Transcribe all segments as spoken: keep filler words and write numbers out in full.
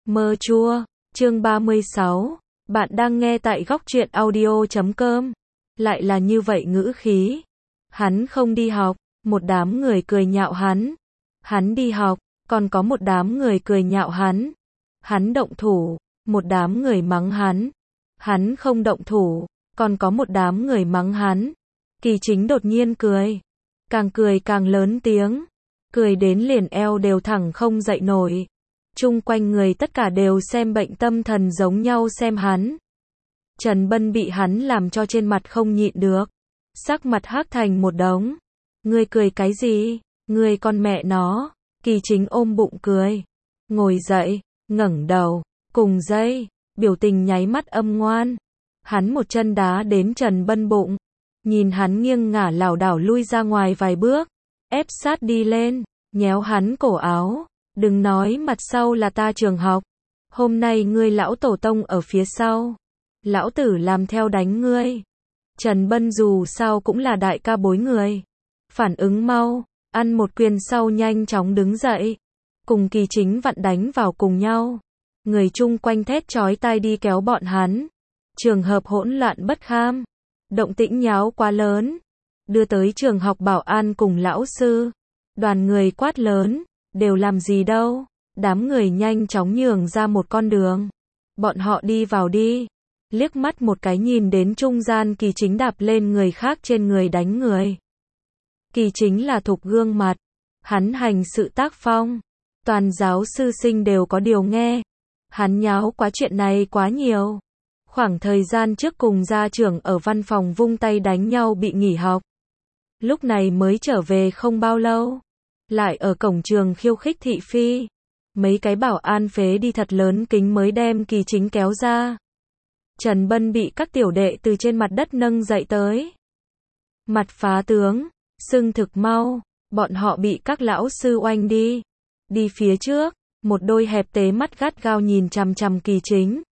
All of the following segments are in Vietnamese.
Mơ chua, chương ba mươi sáu. Bạn đang nghe tại góc truyện audio chấm com. Lại là như vậy ngữ khí. Hắn không đi học, một đám người cười nhạo hắn. Hắn đi học, còn có một đám người cười nhạo hắn. Hắn động thủ, một đám người mắng hắn. Hắn không động thủ, còn có một đám người mắng hắn. Kỳ Chính đột nhiên cười. Càng cười càng lớn tiếng. Cười đến liền eo đều thẳng không dậy nổi. Chung quanh người tất cả đều xem bệnh tâm thần giống nhau xem hắn. Trần Bân bị hắn làm cho trên mặt không nhịn được. Sắc mặt hắc thành một đống. Ngươi cười cái gì? Ngươi con mẹ nó. Kỳ Chính ôm bụng cười. Ngồi dậy, ngẩng đầu, cùng dây, biểu tình nháy mắt âm ngoan. Hắn một chân đá đến Trần Bân bụng. Nhìn hắn nghiêng ngả lảo đảo lui ra ngoài vài bước. Ép sát đi lên, nhéo hắn cổ áo. Đừng nói mặt sau là ta trường học. Hôm nay ngươi lão tổ tông ở phía sau. Lão tử làm theo đánh ngươi. Trần Bân dù sao cũng là đại ca bối người. Phản ứng mau, ăn một quyền sau nhanh chóng đứng dậy. Cùng Kỳ Chính vặn đánh vào cùng nhau. Người chung quanh thét chói tai đi kéo bọn hắn. Trường hợp hỗn loạn bất kham. Động tĩnh nháo quá lớn. Đưa tới trường học bảo an cùng lão sư. Đoàn người quát lớn. Đều làm gì đâu. Đám người nhanh chóng nhường ra một con đường. Bọn họ đi vào đi. Liếc mắt một cái nhìn đến trung gian Kỳ Chính đạp lên người khác trên người đánh người. Kỳ Chính là thục gương mặt. Hắn hành sự tác phong. Toàn giáo sư sinh đều có điều nghe. Hắn nháo quá chuyện này quá nhiều. Khoảng thời gian trước cùng gia trưởng ở văn phòng vung tay đánh nhau bị nghỉ học. Lúc này mới trở về không bao lâu. Lại ở cổng trường khiêu khích thị phi. Mấy cái bảo an phế đi thật lớn kính mới đem Kỳ Chính kéo ra. Trần Bân bị các tiểu đệ từ trên mặt đất nâng dậy tới. Mặt phá tướng, sưng thực mau, bọn họ bị các lão sư oanh đi. Đi phía trước, một đôi hẹp tế mắt gắt gao nhìn chằm chằm Kỳ Chính.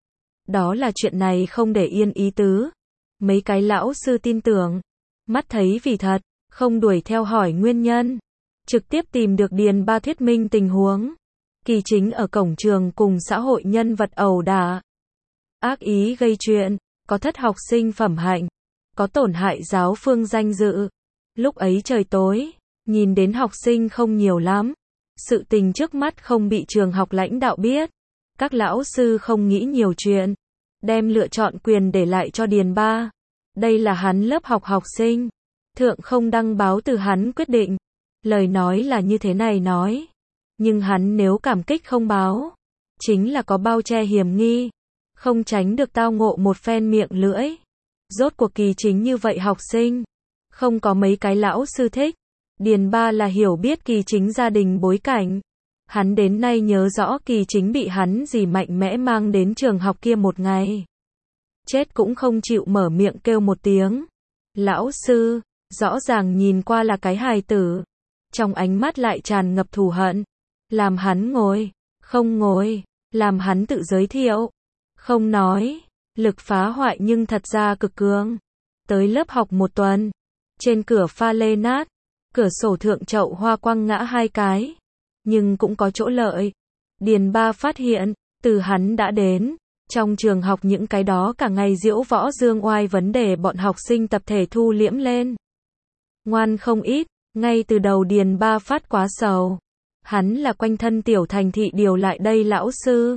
Đó là chuyện này không để yên ý tứ. Mấy cái lão sư tin tưởng. Mắt thấy vì thật, không đuổi theo hỏi nguyên nhân. Trực tiếp tìm được Điền Ba thuyết minh tình huống. Kỳ Chính ở cổng trường cùng xã hội nhân vật ẩu đả. Ác ý gây chuyện, có thất học sinh phẩm hạnh, có tổn hại giáo phương danh dự. Lúc ấy trời tối, nhìn đến học sinh không nhiều lắm. Sự tình trước mắt không bị trường học lãnh đạo biết. Các lão sư không nghĩ nhiều chuyện. Đem lựa chọn quyền để lại cho Điền Ba. Đây là hắn lớp học học sinh. Thượng không đăng báo từ hắn quyết định. Lời nói là như thế này nói. Nhưng hắn nếu cảm kích không báo. Chính là có bao che hiểm nghi. Không tránh được tao ngộ một phen miệng lưỡi. Rốt cuộc Kỳ Chính như vậy học sinh. Không có mấy cái lão sư thích. Điền Ba là hiểu biết Kỳ Chính gia đình bối cảnh. Hắn đến nay nhớ rõ Kỳ Chính bị hắn gì mạnh mẽ mang đến trường học kia một ngày. Chết cũng không chịu mở miệng kêu một tiếng. Lão sư, rõ ràng nhìn qua là cái hài tử. Trong ánh mắt lại tràn ngập thù hận. Làm hắn ngồi, không ngồi, làm hắn tự giới thiệu. Không nói, lực phá hoại nhưng thật ra cực cường. Tới lớp học một tuần, trên cửa pha lê nát, cửa sổ thượng chậu hoa quăng ngã hai cái. Nhưng cũng có chỗ lợi. Điền Ba phát hiện, từ hắn đã đến, trong trường học những cái đó cả ngày diễu võ dương oai vấn đề bọn học sinh tập thể thu liễm lên. Ngoan không ít, ngay từ đầu Điền Ba phát quá sầu. Hắn là quanh thân tiểu thành thị điều lại đây lão sư.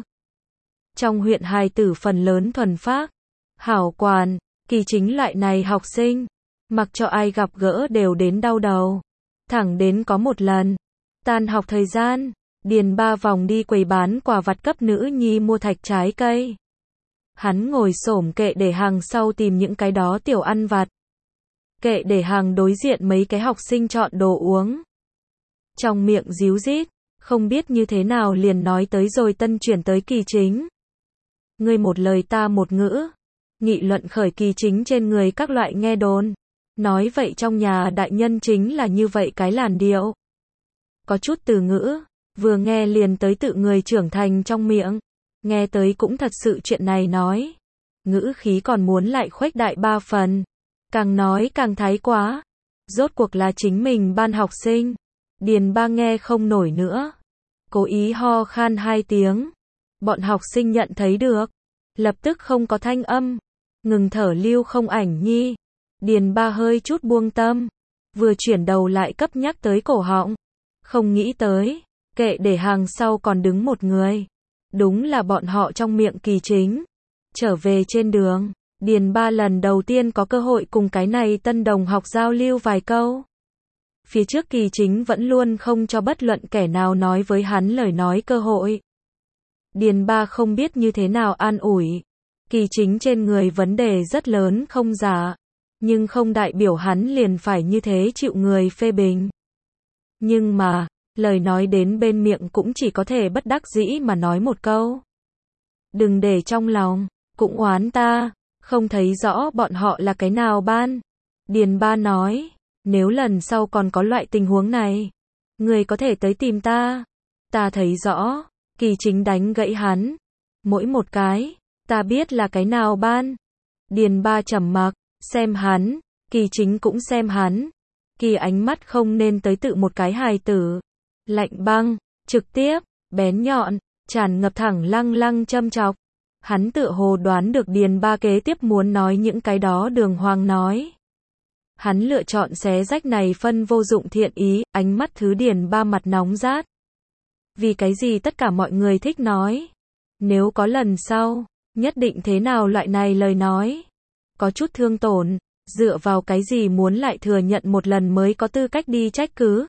Trong huyện hài tử phần lớn thuần phác, hảo quản, Kỳ Chính loại này học sinh. Mặc cho ai gặp gỡ đều đến đau đầu. Thẳng đến có một lần. Tan học thời gian, Điền Ba vòng đi quầy bán quà vặt cấp nữ nhi mua thạch trái cây. Hắn ngồi xổm kệ để hàng sau tìm những cái đó tiểu ăn vặt. Kệ để hàng đối diện mấy cái học sinh chọn đồ uống. Trong miệng díu dít, không biết như thế nào liền nói tới rồi tân chuyển tới Kỳ Chính. Ngươi một lời ta một ngữ. Nghị luận khởi Kỳ Chính trên người các loại nghe đồn. Nói vậy trong nhà đại nhân chính là như vậy cái làn điệu. Có chút từ ngữ, vừa nghe liền tới tự người trưởng thành trong miệng. Nghe tới cũng thật sự chuyện này nói. Ngữ khí còn muốn lại khuếch đại ba phần. Càng nói càng thái quá. Rốt cuộc là chính mình ban học sinh. Điền Ba nghe không nổi nữa. Cố ý ho khan hai tiếng. Bọn học sinh nhận thấy được, lập tức không có thanh âm, ngừng thở. Lưu Không Ảnh Nhi. Điền Ba hơi chút buông tâm, vừa chuyển đầu lại cấp nhắc tới cổ họng. Không nghĩ tới, kệ để hàng sau còn đứng một người. Đúng là bọn họ trong miệng Kỳ Chính. Trở về trên đường, Điền Ba lần đầu tiên có cơ hội cùng cái này tân đồng học giao lưu vài câu. Phía trước Kỳ Chính vẫn luôn không cho bất luận kẻ nào nói với hắn lời nói cơ hội. Điền Ba không biết như thế nào an ủi. Kỳ Chính trên người vấn đề rất lớn không giả, nhưng không đại biểu hắn liền phải như thế chịu người phê bình. Nhưng mà, lời nói đến bên miệng cũng chỉ có thể bất đắc dĩ mà nói một câu. Đừng để trong lòng, cũng oán ta, không thấy rõ bọn họ là cái nào ban. Điền Ba nói, nếu lần sau còn có loại tình huống này, người có thể tới tìm ta. Ta thấy rõ. Kỳ Chính đánh gãy hắn. Mỗi một cái, ta biết là cái nào ban. Điền Ba trầm mặc, xem hắn, Kỳ Chính cũng xem hắn. Kỳ ánh mắt không nên tới tự một cái hài tử. Lạnh băng, trực tiếp, bén nhọn, tràn ngập thẳng lăng lăng châm chọc. Hắn tựa hồ đoán được Điền Ba kế tiếp muốn nói những cái đó đường hoàng nói. Hắn lựa chọn xé rách này phân vô dụng thiện ý, ánh mắt thứ Điền Ba mặt nóng rát. Vì cái gì tất cả mọi người thích nói? Nếu có lần sau, nhất định thế nào loại này lời nói? Có chút thương tổn, dựa vào cái gì muốn lại thừa nhận một lần mới có tư cách đi trách cứ?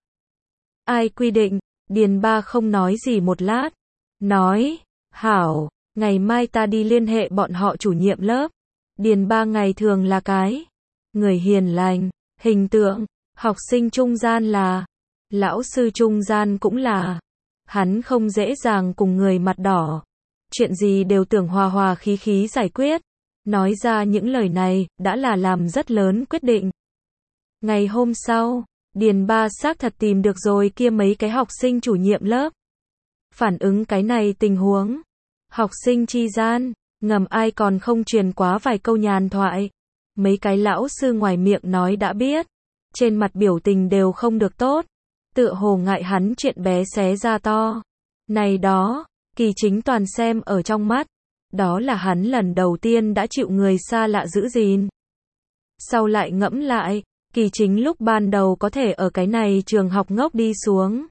Ai quy định? Điền Ba không nói gì một lát. Nói, hảo, ngày mai ta đi liên hệ bọn họ chủ nhiệm lớp. Điền Ba ngày thường là cái người hiền lành, hình tượng, học sinh trung gian là, lão sư trung gian cũng là. Hắn không dễ dàng cùng người mặt đỏ. Chuyện gì đều tưởng hòa hòa khí khí giải quyết. Nói ra những lời này, đã là làm rất lớn quyết định. Ngày hôm sau, Điền Ba xác thật tìm được rồi kia mấy cái học sinh chủ nhiệm lớp. Phản ứng cái này tình huống. Học sinh chi gian, ngầm ai còn không truyền quá vài câu nhàn thoại. Mấy cái lão sư ngoài miệng nói đã biết. Trên mặt biểu tình đều không được tốt. Tựa hồ ngại hắn chuyện bé xé ra to. Này đó, Kỳ Chính toàn xem ở trong mắt. Đó là hắn lần đầu tiên đã chịu người xa lạ giữ gìn. Sau lại ngẫm lại, Kỳ Chính lúc ban đầu có thể ở cái này trường học ngốc đi xuống.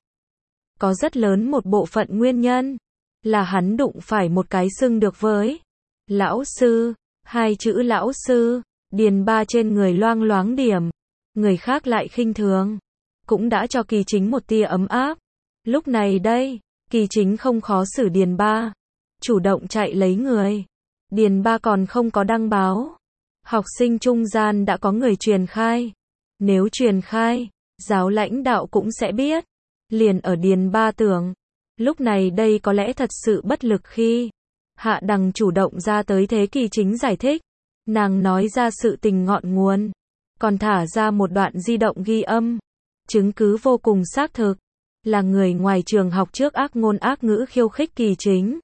Có rất lớn một bộ phận nguyên nhân. Là hắn đụng phải một cái xưng được với. Lão sư, hai chữ lão sư, Điền Ba trên người loang loáng điểm. Người khác lại khinh thường. Cũng đã cho Kỳ Chính một tia ấm áp. Lúc này đây, Kỳ Chính không khó xử Điền Ba. Chủ động chạy lấy người. Điền Ba còn không có đăng báo. Học sinh trung gian đã có người truyền khai. Nếu truyền khai, giáo lãnh đạo cũng sẽ biết. Liền ở Điền Ba tưởng. Lúc này đây có lẽ thật sự bất lực khi Hạ Đằng chủ động ra tới thế Kỳ Chính giải thích. Nàng nói ra sự tình ngọn nguồn. Còn thả ra một đoạn di động ghi âm. Chứng cứ vô cùng xác thực. Là người ngoài trường học trước ác ngôn ác ngữ khiêu khích Kỳ Chính.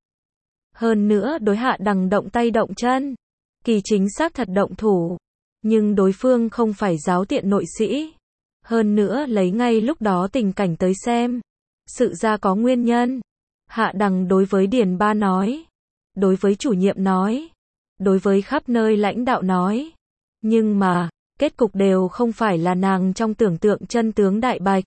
Hơn nữa đối Hạ Đằng động tay động chân. Kỳ Chính xác thật động thủ. Nhưng đối phương không phải giáo tiện nội sĩ. Hơn nữa lấy ngay lúc đó tình cảnh tới xem. Sự ra có nguyên nhân. Hạ Đằng đối với Điền Ba nói. Đối với chủ nhiệm nói. Đối với khắp nơi lãnh đạo nói. Nhưng mà, kết cục đều không phải là nàng trong tưởng tượng chân tướng đại bạch.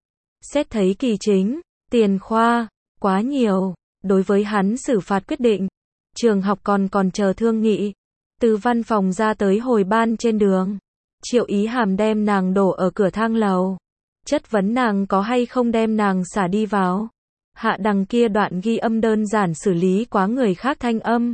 Xét thấy Kỳ Chính, tiền khoa, quá nhiều. Đối với hắn xử phạt quyết định. Trường học còn còn chờ thương nghị. Từ văn phòng ra tới hồi ban trên đường. Triệu Ý Hàm đem nàng đổ ở cửa thang lầu. Chất vấn nàng có hay không đem nàng xả đi vào. Hạ Đằng kia đoạn ghi âm đơn giản xử lý quá người khác thanh âm.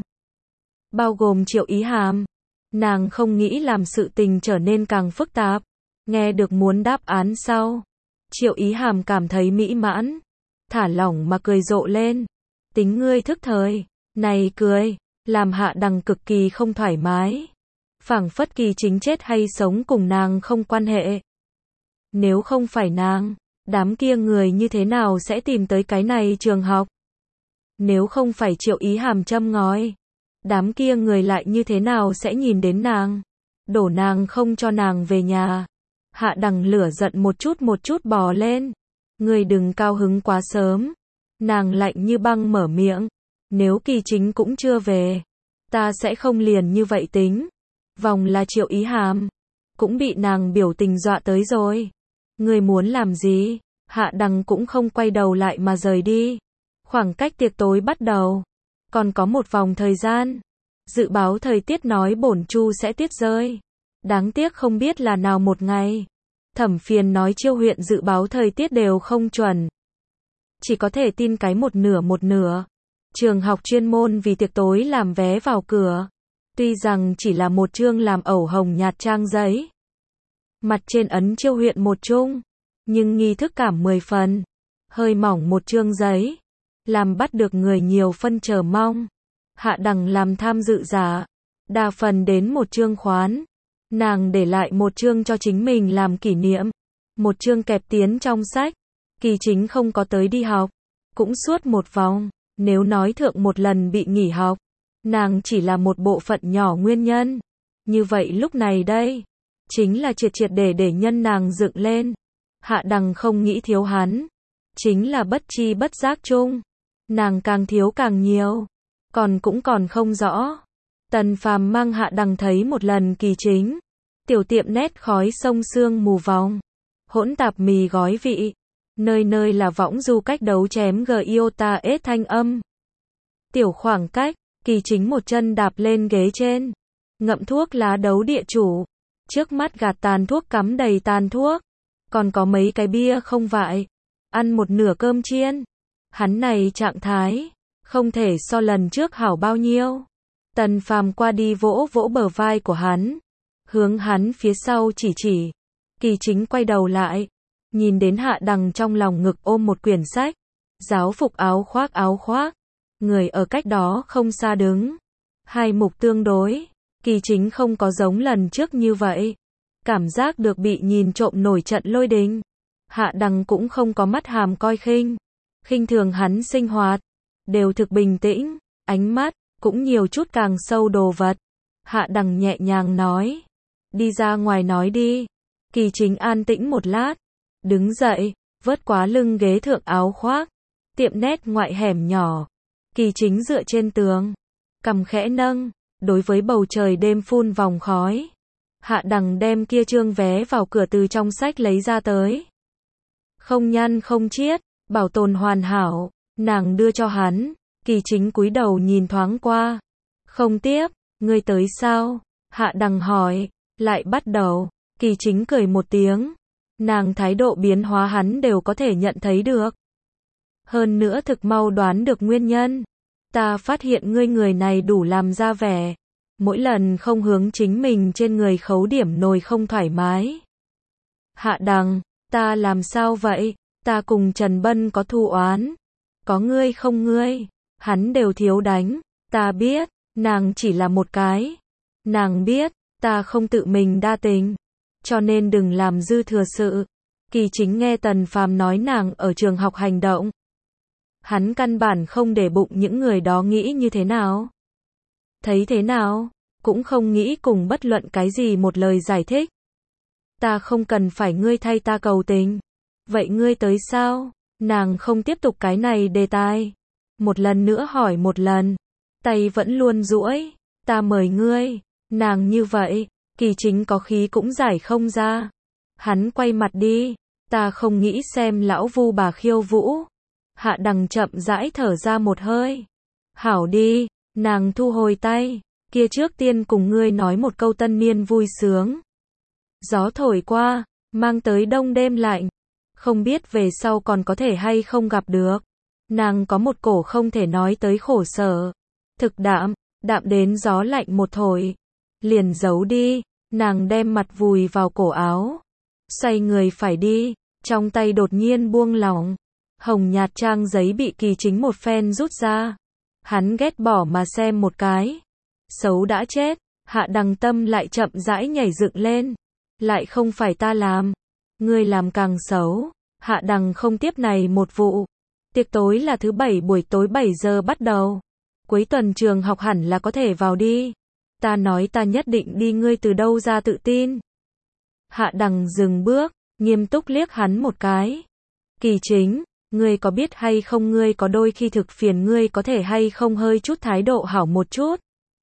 Bao gồm Triệu Ý Hàm. Nàng không nghĩ làm sự tình trở nên càng phức tạp. Nghe được muốn đáp án sau. Triệu Ý Hàm cảm thấy mỹ mãn. Thả lỏng mà cười rộ lên. Tính ngươi thức thời. Này cười. Làm Hạ Đằng cực kỳ không thoải mái. Phảng phất Kỳ Chính chết hay sống cùng nàng không quan hệ. Nếu không phải nàng, đám kia người như thế nào sẽ tìm tới cái này trường học? Nếu không phải Triệu Ý Hàm châm ngòi, đám kia người lại như thế nào sẽ nhìn đến nàng? Đổ nàng không cho nàng về nhà. Hạ Đằng lửa giận một chút một chút bò lên. Người đừng cao hứng quá sớm. Nàng lạnh như băng mở miệng. Nếu Kỳ Chính cũng chưa về, ta sẽ không liền như vậy tính. Vòng là Triệu Ý Hàm, cũng bị nàng biểu tình dọa tới rồi. Ngươi muốn làm gì? Hạ Đằng cũng không quay đầu lại mà rời đi. Khoảng cách tiệc tối bắt đầu, còn có một vòng thời gian. Dự báo thời tiết nói bổn chu sẽ tuyết rơi. Đáng tiếc không biết là nào một ngày. Thẩm Phiền nói Chiêu huyện dự báo thời tiết đều không chuẩn. Chỉ có thể tin cái một nửa một nửa. Trường học chuyên môn vì tiệc tối làm vé vào cửa. Tuy rằng chỉ là một chương làm ẩu hồng nhạt trang giấy. Mặt trên ấn Chiêu huyện một chung. Nhưng nghi thức cảm mười phần. Hơi mỏng một chương giấy. Làm bắt được người nhiều phân chờ mong. Hạ Đằng làm tham dự giả. Đa phần đến một chương khoán. Nàng để lại một chương cho chính mình làm kỷ niệm. Một chương kẹp tiến trong sách. Kỳ Chính không có tới đi học. Cũng suốt một vòng. Nếu nói thượng một lần bị nghỉ học. Nàng chỉ là một bộ phận nhỏ nguyên nhân. Như vậy lúc này đây. Chính là triệt triệt để để nhân nàng dựng lên. Hạ Đằng không nghĩ thiếu hắn. Chính là bất chi bất giác chung. Nàng càng thiếu càng nhiều. Còn cũng còn không rõ. Tần Phàm mang Hạ Đằng thấy một lần Kỳ Chính. Tiểu tiệm nét khói sông sương mù vòng. Hỗn tạp mì gói vị. Nơi nơi là võng du cách đấu chém giota ết thanh âm. Tiểu khoảng cách. Kỳ Chính một chân đạp lên ghế trên. Ngậm thuốc lá đấu địa chủ. Trước mắt gạt tàn thuốc cắm đầy tàn thuốc. Còn có mấy cái bia không vại. Ăn một nửa cơm chiên. Hắn này trạng thái. Không thể so lần trước hảo bao nhiêu. Tần Phàm qua đi vỗ vỗ bờ vai của hắn. Hướng hắn phía sau chỉ chỉ. Kỳ Chính quay đầu lại. Nhìn đến Hạ Đằng trong lòng ngực ôm một quyển sách. Giáo phục áo khoác áo khoác. Người ở cách đó không xa đứng. Hai mục tương đối. Kỳ Chính không có giống lần trước như vậy. Cảm giác được bị nhìn trộm nổi trận lôi đình. Hạ Đằng cũng không có mắt hàm coi khinh. Khinh thường hắn sinh hoạt. Đều thực bình tĩnh. Ánh mắt cũng nhiều chút càng sâu đồ vật. Hạ Đằng nhẹ nhàng nói. Đi ra ngoài nói đi. Kỳ Chính an tĩnh một lát. Đứng dậy. Vớt quá lưng ghế thượng áo khoác. Tiệm nét ngoại hẻm nhỏ. Kỳ Chính dựa trên tường. Cằm khẽ nâng. Đối với bầu trời đêm phun vòng khói. Hạ Đằng đem kia trương vé vào cửa từ trong sách lấy ra tới. Không nhăn không chiết. Bảo tồn hoàn hảo. Nàng đưa cho hắn. Kỳ Chính cúi đầu nhìn thoáng qua. Không tiếp. Ngươi tới sao? Hạ Đằng hỏi. Lại bắt đầu. Kỳ Chính cười một tiếng. Nàng thái độ biến hóa hắn đều có thể nhận thấy được. Hơn nữa thực mau đoán được nguyên nhân. Ta phát hiện ngươi người này đủ làm ra vẻ. Mỗi lần không hướng chính mình trên người khấu điểm nồi không thoải mái. Hạ Đằng, ta làm sao vậy? Ta cùng Trần Bân có thù oán. Có ngươi không ngươi? Hắn đều thiếu đánh. Ta biết, nàng chỉ là một cái. Nàng biết, ta không tự mình đa tình. Cho nên đừng làm dư thừa sự. Kỳ Chính nghe Tần Phàm nói nàng ở trường học hành động. Hắn căn bản không để bụng những người đó nghĩ như thế nào. Thấy thế nào, cũng không nghĩ cùng bất luận cái gì một lời giải thích. Ta không cần phải ngươi thay ta cầu tình. Vậy ngươi tới sao? Nàng không tiếp tục cái này đề tài. Một lần nữa hỏi một lần. Tay vẫn luôn duỗi. Ta mời ngươi. Nàng như vậy. Kỳ Chính có khí cũng giải không ra. Hắn quay mặt đi. Ta không nghĩ xem lão vu bà khiêu vũ. Hạ Đằng chậm rãi thở ra một hơi. Hảo đi. Nàng thu hồi tay. Kia trước tiên cùng ngươi nói một câu tân niên vui sướng. Gió thổi qua. Mang tới đông đêm lạnh. Không biết về sau còn có thể hay không gặp được. Nàng có một cổ không thể nói tới khổ sở. Thực đạm. Đạm đến gió lạnh một thổi. Liền giấu đi. Nàng đem mặt vùi vào cổ áo. Xoay người phải đi. Trong tay đột nhiên buông lỏng. Hồng nhạt trang giấy bị Kỳ Chính một phen rút ra. Hắn ghét bỏ mà xem một cái. Xấu đã chết. Hạ Đằng tâm lại chậm rãi nhảy dựng lên. Lại không phải ta làm. Ngươi làm càng xấu. Hạ Đằng không tiếp này một vụ. Tiệc tối là thứ bảy buổi tối bảy giờ bắt đầu. Cuối tuần trường học hẳn là có thể vào đi. Ta nói ta nhất định đi, ngươi từ đâu ra tự tin? Hạ Đằng dừng bước, nghiêm túc liếc hắn một cái. Kỳ Chính, Ngươi có biết hay không, ngươi có đôi khi thực phiền, ngươi có thể hay không hơi chút thái độ hảo một chút.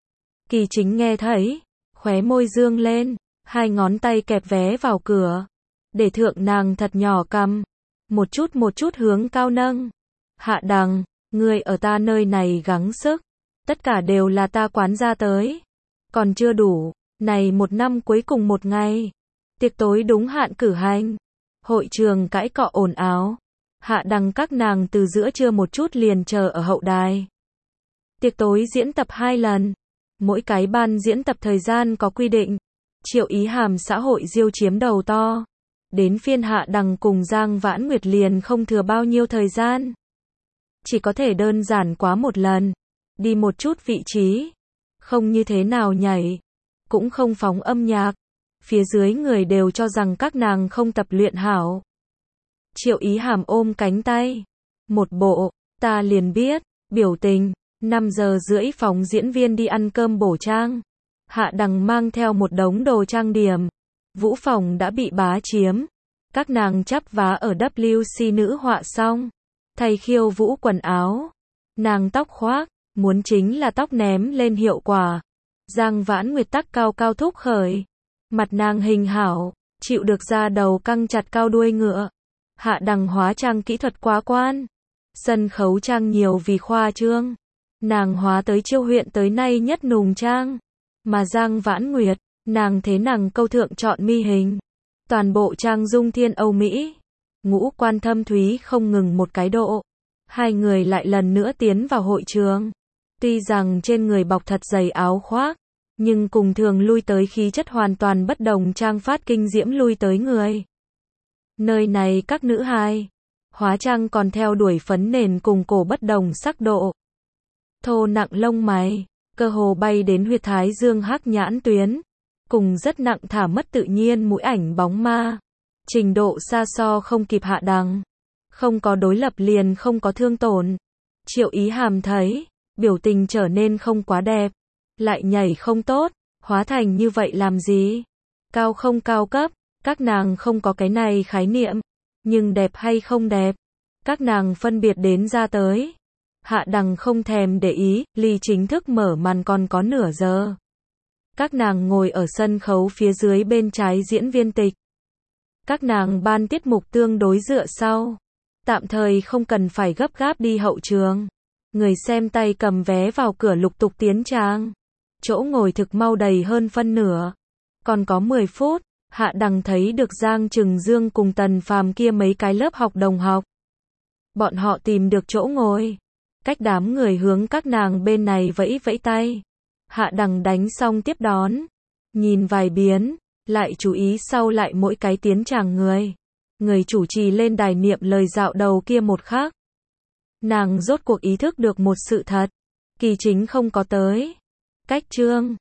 Kỳ Chính nghe thấy, khóe môi dương lên, hai ngón tay kẹp vé vào cửa, để thượng nàng thật nhỏ cằm, một chút một chút hướng cao nâng. Hạ Đằng, ngươi ở ta nơi này gắng sức, tất cả đều là ta quán ra tới, còn chưa đủ, này một năm cuối cùng một ngày, tiệc tối đúng hạn cử hành, hội trường cãi cọ ồn ào, Hạ Đằng các nàng từ giữa trưa một chút liền chờ ở hậu đài. Tiệc tối diễn tập hai lần, mỗi cái ban diễn tập thời gian có quy định, Triệu Ý Hàm xã hội diêu chiếm đầu to, đến phiên Hạ Đằng cùng Giang Vãn Nguyệt liền không thừa bao nhiêu thời gian. Chỉ có thể đơn giản quá một lần, đi một chút vị trí, không như thế nào nhảy, cũng không phóng âm nhạc, phía dưới người đều cho rằng các nàng không tập luyện hảo. Triệu Ý Hàm ôm cánh tay, một bộ, ta liền biết, biểu tình, năm giờ rưỡi phòng diễn viên đi ăn cơm bổ trang. Hạ Đằng mang theo một đống đồ trang điểm, vũ phòng đã bị bá chiếm, các nàng chắp vá ở W C nữ họa xong, thay khiêu vũ quần áo, nàng tóc khoác, muốn chính là tóc ném lên hiệu quả. Giang Vãn Nguyệt tắc cao cao thúc khởi, mặt nàng hình hảo, chịu được ra đầu căng chặt cao đuôi ngựa. Hạ Đằng hóa trang kỹ thuật quá quan, sân khấu trang nhiều vì khoa trương, nàng hóa tới chiêu huyện tới nay nhất nùng trang, mà Giang Vãn Nguyệt, nàng thế nàng câu thượng chọn mi hình, toàn bộ trang dung thiên Âu Mỹ, ngũ quan thâm thúy không ngừng một cái độ. Hai người lại lần nữa tiến vào hội trường, tuy rằng trên người bọc thật dày áo khoác, nhưng cùng thường lui tới khí chất hoàn toàn bất đồng, trang phát kinh diễm lui tới người. Nơi này các nữ hài, hóa trang còn theo đuổi phấn nền cùng cổ bất đồng sắc độ. Thô nặng lông mày, cơ hồ bay đến huyệt thái dương hắc nhãn tuyến, cùng rất nặng thả mất tự nhiên mũi ảnh bóng ma. Trình độ xa so không kịp Hạ Đằng. Không có đối lập liền không có thương tổn. Triệu Ý Hàm thấy, biểu tình trở nên không quá đẹp, lại nhảy không tốt, hóa thành như vậy làm gì? Cao không cao cấp, các nàng không có cái này khái niệm, nhưng đẹp hay không đẹp, các nàng phân biệt đến ra tới. Hạ Đằng không thèm để ý, ly chính thức mở màn còn có nửa giờ. Các nàng ngồi ở sân khấu phía dưới bên trái diễn viên tịch. Các nàng ban tiết mục tương đối dựa sau, tạm thời không cần phải gấp gáp đi hậu trường. Người xem tay cầm vé vào cửa lục tục tiến trang. Chỗ ngồi thực mau đầy hơn phân nửa. Còn có mười phút, Hạ Đằng thấy được Giang Trừng Dương cùng Tần Phàm kia mấy cái lớp học đồng học. Bọn họ tìm được chỗ ngồi. Cách đám người hướng các nàng bên này vẫy vẫy tay. Hạ Đằng đánh xong tiếp đón. Nhìn vài biến, lại chú ý sau lại mỗi cái tiến tràng người. Người chủ trì lên đài niệm lời dạo đầu kia một khắc. Nàng rốt cuộc ý thức được một sự thật. Kỳ Chính không có tới. Cách trương,